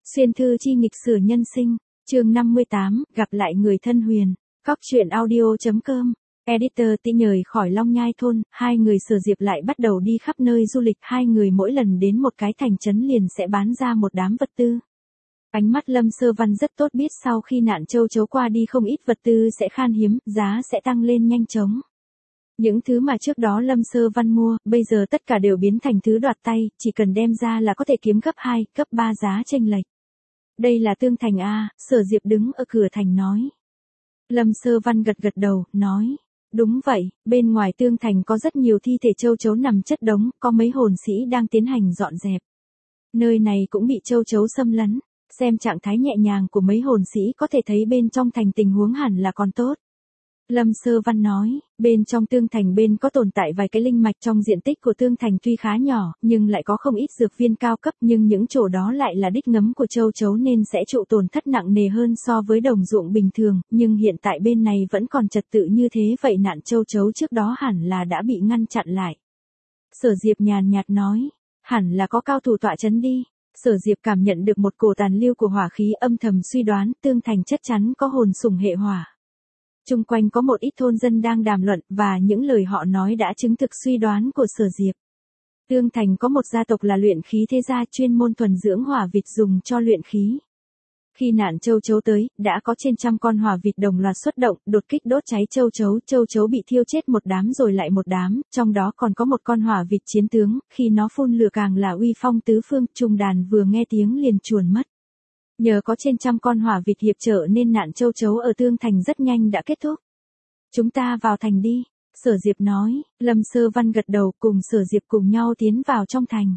Xuyên thư chi nghịch sử nhân sinh, chương 58, gặp lại người thân Huyền. Cóc truyện audio.com. Editor Tị nhời khỏi Long Nhai thôn, hai người Sở Diệp lại bắt đầu đi khắp nơi du lịch, hai người mỗi lần đến một cái thành trấn liền sẽ bán ra một đám vật tư. Ánh mắt Lâm Sơ Văn rất tốt, biết sau khi nạn châu chấu qua đi không ít vật tư sẽ khan hiếm, giá sẽ tăng lên nhanh chóng. Những thứ mà trước đó Lâm Sơ Văn mua, bây giờ tất cả đều biến thành thứ đoạt tay, chỉ cần đem ra là có thể kiếm gấp 2, gấp 3 giá chênh lệch. Đây là Tương Thành a, Sở Diệp đứng ở cửa thành nói. Lâm Sơ Văn gật gật đầu, nói. Đúng vậy, bên ngoài Tương Thành có rất nhiều thi thể châu chấu nằm chất đống, có mấy hồn sĩ đang tiến hành dọn dẹp. Nơi này cũng bị châu chấu xâm lấn, xem trạng thái nhẹ nhàng của mấy hồn sĩ có thể thấy bên trong thành tình huống hẳn là còn tốt. Lâm Sơ Văn nói, bên trong Tương Thành bên có tồn tại vài cái linh mạch, trong diện tích của Tương Thành tuy khá nhỏ, nhưng lại có không ít dược viên cao cấp, nhưng những chỗ đó lại là đích ngấm của châu chấu nên sẽ chịu tổn thất nặng nề hơn so với đồng ruộng bình thường, nhưng hiện tại bên này vẫn còn trật tự như thế, vậy nạn châu chấu trước đó hẳn là đã bị ngăn chặn lại. Sở Diệp nhàn nhạt nói, hẳn là có cao thủ tọa chấn đi. Sở Diệp cảm nhận được một cổ tàn lưu của hỏa khí, âm thầm suy đoán Tương Thành chắc chắn có hồn sủng hệ hỏa. Chung quanh có một ít thôn dân đang đàm luận, và những lời họ nói đã chứng thực suy đoán của Sở Diệp. Tương Thành có một gia tộc là luyện khí thế gia, chuyên môn thuần dưỡng hỏa vịt dùng cho luyện khí. Khi nạn châu chấu tới, đã có trên trăm con hỏa vịt đồng loạt xuất động, đột kích đốt cháy châu chấu bị thiêu chết một đám rồi lại một đám, trong đó còn có một con hỏa vịt chiến tướng, khi nó phun lửa càng là uy phong tứ phương, trung đàn vừa nghe tiếng liền chuồn mất. Nhờ có trên trăm con hỏa vịt hiệp trợ nên nạn châu chấu ở Tương Thành rất nhanh đã kết thúc. Chúng ta vào thành đi, Sở Diệp nói. Lâm Sơ Văn gật đầu, cùng Sở Diệp cùng nhau tiến vào trong thành.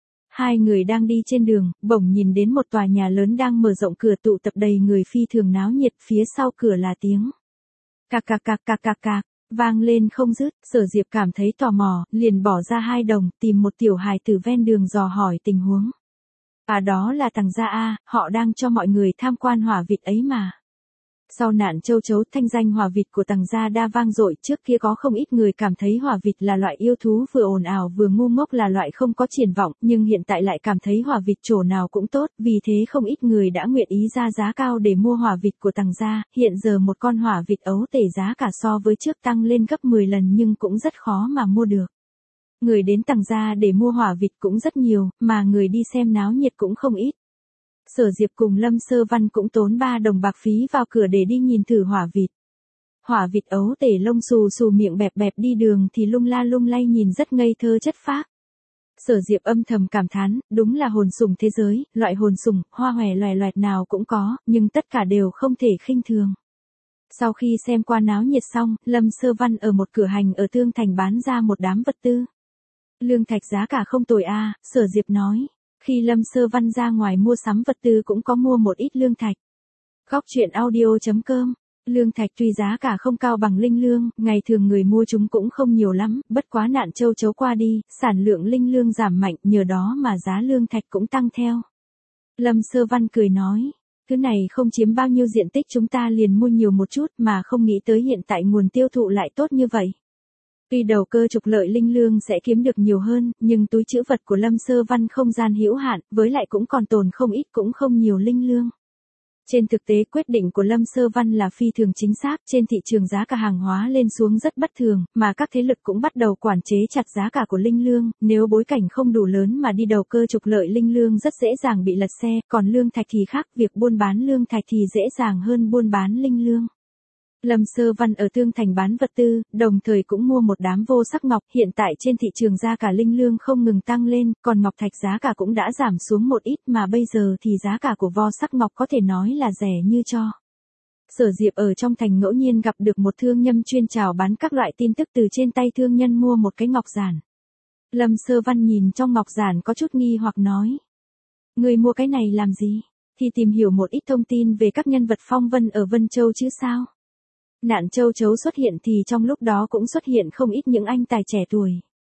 Hai người đang đi trên đường, bỗng nhìn đến một tòa nhà lớn đang mở rộng cửa, tụ tập đầy người phi thường náo nhiệt, phía sau cửa là tiếng cạc cạc cạc cạc cạc cạc vang lên không dứt. Sở Diệp cảm thấy tò mò, liền bỏ ra 2 đồng, tìm một tiểu hài tử ven đường dò hỏi tình huống. À, đó là Tằng gia a, họ đang cho mọi người tham quan hỏa vịt ấy mà. Sau nạn châu chấu, thanh danh hỏa vịt của Tằng gia đa vang dội, trước kia có không ít người cảm thấy hỏa vịt là loại yêu thú vừa ồn ào vừa ngu ngốc, là loại không có triển vọng, nhưng hiện tại lại cảm thấy hỏa vịt chỗ nào cũng tốt, vì thế không ít người đã nguyện ý ra giá cao để mua hỏa vịt của Tằng gia. Hiện giờ một con hỏa vịt ấu tể giá cả so với trước tăng lên gấp 10 lần nhưng cũng rất khó mà mua được. Người đến Tằng gia để mua hỏa vịt cũng rất nhiều, mà người đi xem náo nhiệt cũng không ít. Sở Diệp cùng Lâm Sơ Văn cũng tốn 3 đồng bạc phí vào cửa để đi nhìn thử hỏa vịt. Hỏa vịt ấu tể lông xù xù, miệng bẹp bẹp, đi đường thì lung la lung lay, nhìn rất ngây thơ chất phác. Sở Diệp âm thầm cảm thán, đúng là hồn sủng thế giới, loại hồn sủng, hoa hòe loè loẹt nào cũng có, nhưng tất cả đều không thể khinh thường. Sau khi xem qua náo nhiệt xong, Lâm Sơ Văn ở một cửa hàng ở Tương Thành bán ra một đám vật tư. Lương thạch giá cả không tồi a, Sở Diệp nói. Khi Lâm Sơ Văn ra ngoài mua sắm vật tư cũng có mua một ít lương thạch. Cóc truyện audio.com. Lương thạch tuy giá cả không cao bằng linh lương, ngày thường người mua chúng cũng không nhiều lắm, bất quá nạn châu chấu qua đi, sản lượng linh lương giảm mạnh, nhờ đó mà giá lương thạch cũng tăng theo. Lâm Sơ Văn cười nói, thứ này không chiếm bao nhiêu diện tích, chúng ta liền mua nhiều một chút, mà không nghĩ tới hiện tại nguồn tiêu thụ lại tốt như vậy. Tuy đầu cơ trục lợi linh lương sẽ kiếm được nhiều hơn, nhưng túi trữ vật của Lâm Sơ Văn không gian hữu hạn, với lại cũng còn tồn không ít, cũng không nhiều linh lương. Trên thực tế quyết định của Lâm Sơ Văn là phi thường chính xác, trên thị trường giá cả hàng hóa lên xuống rất bất thường, mà các thế lực cũng bắt đầu quản chế chặt giá cả của linh lương, nếu bối cảnh không đủ lớn mà đi đầu cơ trục lợi linh lương rất dễ dàng bị lật xe, còn lương thạch thì khác, việc buôn bán lương thạch thì dễ dàng hơn buôn bán linh lương. Lâm Sơ Văn ở Tương Thành bán vật tư, đồng thời cũng mua một đám vô sắc ngọc, hiện tại trên thị trường giá cả linh lương không ngừng tăng lên, còn ngọc thạch giá cả cũng đã giảm xuống một ít, mà bây giờ thì giá cả của vo sắc ngọc có thể nói là rẻ như cho. Sở Diệp ở trong thành ngẫu nhiên gặp được một thương nhân chuyên chào bán các loại tin tức, từ trên tay thương nhân mua một cái ngọc giản. Lâm Sơ Văn nhìn trong ngọc giản có chút nghi hoặc nói. Người mua cái này làm gì? Thì tìm hiểu một ít thông tin về các nhân vật phong vân ở Vân Châu chứ sao? Nạn châu chấu xuất hiện thì trong lúc đó cũng xuất hiện không ít những anh tài trẻ tuổi.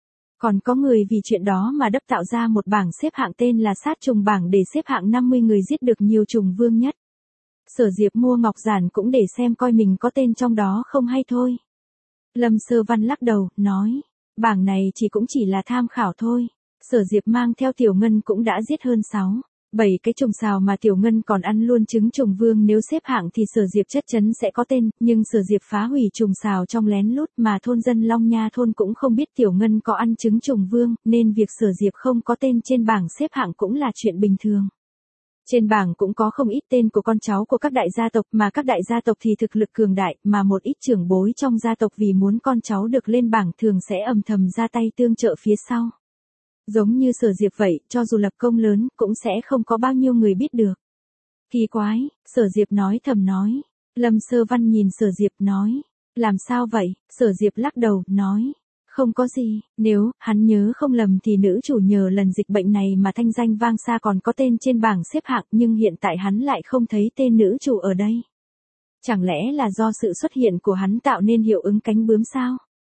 Còn có người vì chuyện đó mà đắp tạo ra một bảng xếp hạng tên là sát trùng bảng để xếp hạng 50 người giết được nhiều trùng vương nhất. Sở Diệp mua ngọc giản cũng để xem coi mình có tên trong đó không hay thôi. Lâm Sơ Văn lắc đầu, nói, bảng này cũng chỉ là tham khảo thôi. Sở Diệp mang theo Tiểu Ngân cũng đã giết hơn 6 7 cái trùng xào mà Tiểu Ngân còn ăn luôn trứng trùng vương, nếu xếp hạng thì Sở Diệp chắc chắn sẽ có tên, nhưng Sở Diệp phá hủy trùng xào trong lén lút mà thôn dân Long Nha thôn cũng không biết Tiểu Ngân có ăn trứng trùng vương, nên việc Sở Diệp không có tên trên bảng xếp hạng cũng là chuyện bình thường. Trên bảng cũng có không ít tên của con cháu của các đại gia tộc, mà các đại gia tộc thì thực lực cường đại, mà một ít trưởng bối trong gia tộc vì muốn con cháu được lên bảng thường sẽ âm thầm ra tay tương trợ phía sau. Giống như Sở Diệp vậy, cho dù lập công lớn, cũng sẽ không có bao nhiêu người biết được. Kỳ quái, Sở Diệp nói thầm nói. Lâm Sơ Văn nhìn Sở Diệp nói. Làm sao vậy? Sở Diệp lắc đầu, nói. Không có gì, nếu hắn nhớ không lầm thì nữ chủ nhờ lần dịch bệnh này mà thanh danh vang xa còn có tên trên bảng xếp hạng, nhưng hiện tại hắn lại không thấy tên nữ chủ ở đây. Chẳng lẽ là do sự xuất hiện của hắn tạo nên hiệu ứng cánh bướm sao?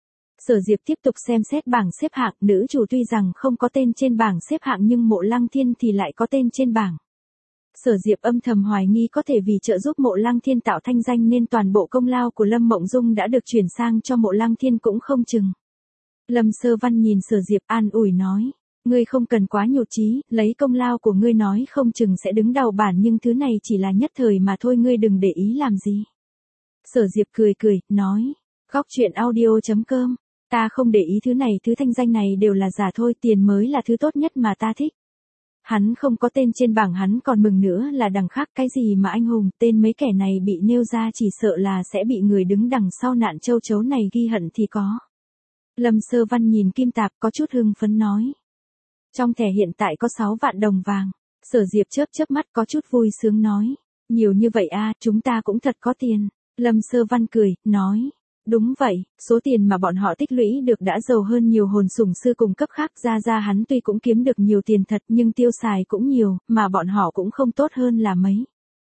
Sở Diệp tiếp tục xem xét bảng xếp hạng, nữ chủ tuy rằng không có tên trên bảng xếp hạng nhưng Mộ Lăng Thiên thì lại có tên trên bảng. Sở Diệp âm thầm hoài nghi có thể vì trợ giúp Mộ Lăng Thiên tạo thanh danh nên toàn bộ công lao của Lâm Mộng Dung đã được chuyển sang cho Mộ Lăng Thiên cũng không chừng. Lâm Sơ Văn nhìn Sở Diệp an ủi nói, ngươi không cần quá nhụt chí, lấy công lao của ngươi nói không chừng sẽ đứng đầu bảng, nhưng thứ này chỉ là nhất thời mà thôi, ngươi đừng để ý làm gì. Sở Diệp cười cười, nói, Góc Truyện Audio.com, ta không để ý thứ này, thứ thanh danh này đều là giả thôi, tiền mới là thứ tốt nhất mà ta thích. Hắn không có tên trên bảng, hắn còn mừng nữa là đằng khác, cái gì mà anh hùng, tên mấy kẻ này bị nêu ra chỉ sợ là sẽ bị người đứng đằng sau nạn châu chấu này ghi hận thì có. Lâm Sơ Văn nhìn kim tạp có chút hưng phấn nói. Trong thẻ hiện tại có 6 vạn đồng vàng. Sở Diệp chớp chớp mắt có chút vui sướng nói. Nhiều như vậy à, chúng ta cũng thật có tiền. Lâm Sơ Văn cười, nói. Đúng vậy, số tiền mà bọn họ tích lũy được đã giàu hơn nhiều hồn sủng sư cùng cấp khác. Ra hắn tuy cũng kiếm được nhiều tiền thật nhưng tiêu xài cũng nhiều, mà bọn họ cũng không tốt hơn là mấy.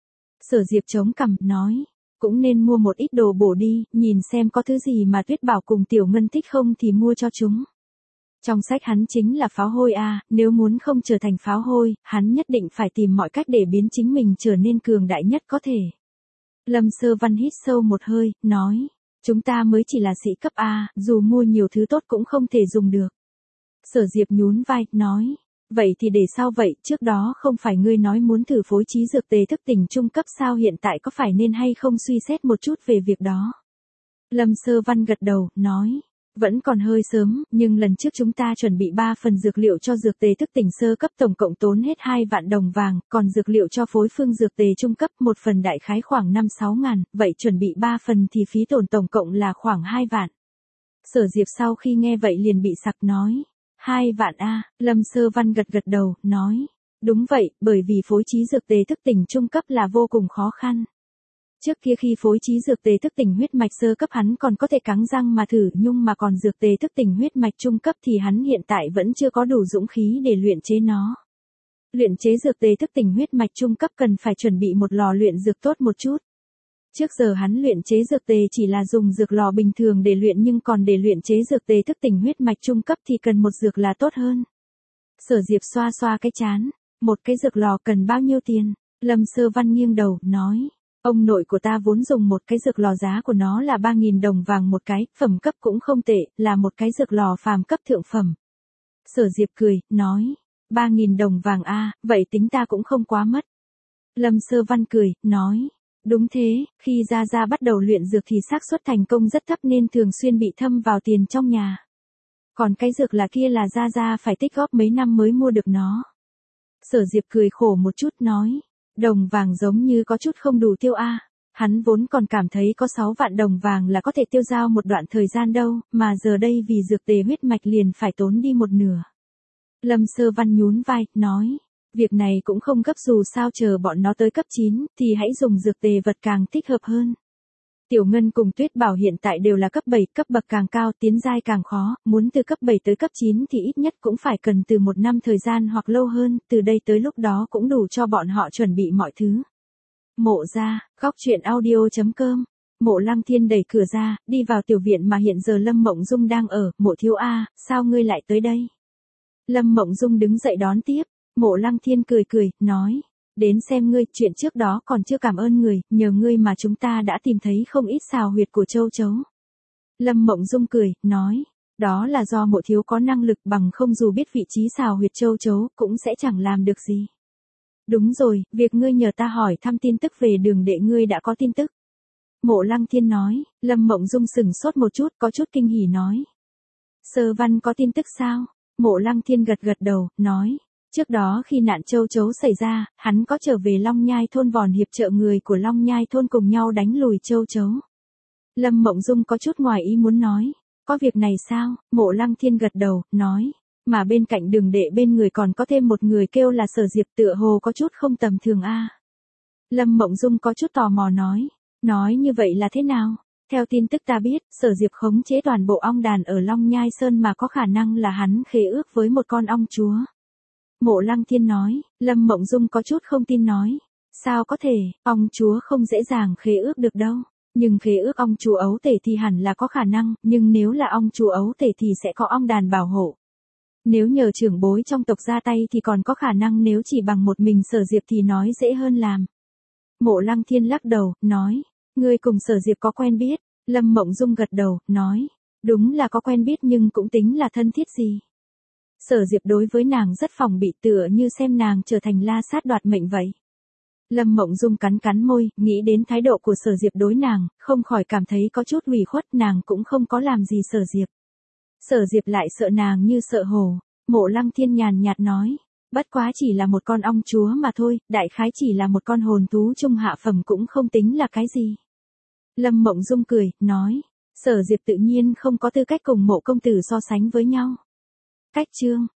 Sở Diệp chống cằm, nói. Cũng nên mua một ít đồ bổ đi, nhìn xem có thứ gì mà Tuyết Bảo cùng Tiểu Ngân thích không thì mua cho chúng. Trong sách hắn chính là pháo hôi à, nếu muốn không trở thành pháo hôi, hắn nhất định phải tìm mọi cách để biến chính mình trở nên cường đại nhất có thể. Lâm Sơ Văn hít sâu một hơi, nói, chúng ta mới chỉ là sĩ cấp A, dù mua nhiều thứ tốt cũng không thể dùng được. Sở Diệp nhún vai, nói, vậy thì để sau vậy, trước đó không phải ngươi nói muốn thử phối trí dược tề thức tỉnh trung cấp sao, hiện tại có phải nên hay không suy xét một chút về việc đó? Lâm Sơ Văn gật đầu, nói, vẫn còn hơi sớm, nhưng lần trước chúng ta chuẩn bị 3 phần dược liệu cho dược tề thức tỉnh sơ cấp tổng cộng tốn hết 2 vạn đồng vàng, còn dược liệu cho phối phương dược tề trung cấp một phần đại khái khoảng 5-6 ngàn, vậy chuẩn bị 3 phần thì phí tổn tổng cộng là khoảng 2 vạn. Sở Diệp sau khi nghe vậy liền bị sặc, nói. 2 vạn a, Lâm Sơ Văn gật gật đầu, nói. Đúng vậy, bởi vì phối trí dược tề thức tỉnh trung cấp là vô cùng khó khăn. Trước kia khi phối trí dược tề thức tỉnh huyết mạch sơ cấp hắn còn có thể cắn răng mà thử, nhưng mà còn dược tề thức tỉnh huyết mạch trung cấp thì hắn hiện tại vẫn chưa có đủ dũng khí để luyện chế nó. Luyện chế dược tề thức tỉnh huyết mạch trung cấp cần phải chuẩn bị một lò luyện dược tốt một chút. Trước giờ hắn luyện chế dược tề chỉ là dùng dược lò bình thường để luyện, nhưng còn để luyện chế dược tề thức tỉnh huyết mạch trung cấp thì cần một dược là tốt hơn. Sở Diệp xoa xoa cái trán, một cái dược lò cần bao nhiêu tiền? Lâm Sơ Văn nghiêng đầu, nói. Ông nội của ta vốn dùng một cái dược lò, giá của nó là 3.000 đồng vàng một cái, phẩm cấp cũng không tệ, là một cái dược lò phàm cấp thượng phẩm. Sở Diệp cười, nói. 3.000 đồng vàng a, vậy tính ta cũng không quá mất. Lâm Sơ Văn cười, nói. Đúng thế, khi Gia bắt đầu luyện dược thì xác suất thành công rất thấp nên thường xuyên bị thâm vào tiền trong nhà. Còn cái dược là kia là Gia phải tích góp mấy năm mới mua được nó. Sở Diệp cười khổ một chút, nói. Đồng vàng giống như có chút không đủ tiêu a. Hắn vốn còn cảm thấy có 6 vạn đồng vàng là có thể tiêu dao một đoạn thời gian đâu, mà giờ đây vì dược tề huyết mạch liền phải tốn đi một nửa. Lâm Sơ Văn nhún vai, nói. Việc này cũng không gấp, dù sao chờ bọn nó tới cấp 9, thì hãy dùng dược tề vật càng thích hợp hơn. Tiểu Ngân cùng Tuyết Bảo hiện tại đều là cấp 7, cấp bậc càng cao tiến giai càng khó, muốn từ cấp 7 tới cấp 9 thì ít nhất cũng phải cần từ 1 năm thời gian hoặc lâu hơn, từ đây tới lúc đó cũng đủ cho bọn họ chuẩn bị mọi thứ. Mộ gia, Góc Truyện Audio.com. Mộ Lăng Thiên đẩy cửa ra, đi vào tiểu viện mà hiện giờ Lâm Mộng Dung đang ở. Mộ thiếu a, sao ngươi lại tới đây? Lâm Mộng Dung đứng dậy đón tiếp. Mộ Lăng Thiên cười cười, nói. Đến xem ngươi, chuyện trước đó còn chưa cảm ơn người, nhờ ngươi mà chúng ta đã tìm thấy không ít xào huyệt của châu chấu. Lâm Mộng Dung cười, nói. Đó là do mộ thiếu có năng lực, bằng không dù biết vị trí xào huyệt châu chấu cũng sẽ chẳng làm được gì. Đúng rồi, việc ngươi nhờ ta hỏi thăm tin tức về Đường đệ ngươi đã có tin tức. Mộ Lăng Thiên nói, Lâm Mộng Dung sừng sốt một chút, có chút kinh hỉ nói. Sơ Văn có tin tức sao? Mộ Lăng Thiên gật gật đầu, nói. Trước đó khi nạn châu chấu xảy ra, hắn có trở về Long Nhai thôn vòn hiệp trợ người của Long Nhai thôn cùng nhau đánh lùi châu chấu. Lâm Mộng Dung có chút ngoài ý muốn nói. Có việc này sao? Mộ Lăng Thiên gật đầu, nói. Mà bên cạnh Đường đệ bên người còn có thêm một người kêu là Sở Diệp, tựa hồ có chút không tầm thường a. Lâm Mộng Dung có chút tò mò nói. Nói như vậy là thế nào? Theo tin tức ta biết, Sở Diệp khống chế toàn bộ ong đàn ở Long Nhai Sơn mà có khả năng là hắn khế ước với một con ong chúa. Mộ Lăng Thiên nói, Lâm Mộng Dung có chút không tin nói. Sao có thể, ong chúa không dễ dàng khế ước được đâu. Nhưng khế ước ong chúa ấu tể thì hẳn là có khả năng, nhưng nếu là ong chúa ấu tể thì sẽ có ong đàn bảo hộ. Nếu nhờ trưởng bối trong tộc ra tay thì còn có khả năng, nếu chỉ bằng một mình Sở Diệp thì nói dễ hơn làm. Mộ Lăng Thiên lắc đầu, nói, ngươi cùng Sở Diệp có quen biết? Lâm Mộng Dung gật đầu, nói, đúng là có quen biết nhưng cũng tính là thân thiết gì. Sở Diệp đối với nàng rất phòng bị, tựa như xem nàng trở thành la sát đoạt mệnh vậy. Lâm Mộng Dung cắn cắn môi, nghĩ đến thái độ của Sở Diệp đối nàng, không khỏi cảm thấy có chút ủy khuất, nàng cũng không có làm gì Sở Diệp. Sở Diệp lại sợ nàng như sợ hổ. Mộ Lăng Thiên nhàn nhạt nói, bất quá chỉ là một con ong chúa mà thôi, đại khái chỉ là một con hồn thú trung hạ phẩm cũng không tính là cái gì. Lâm Mộng Dung cười, nói, Sở Diệp tự nhiên không có tư cách cùng Mộ công tử so sánh với nhau. Cách chương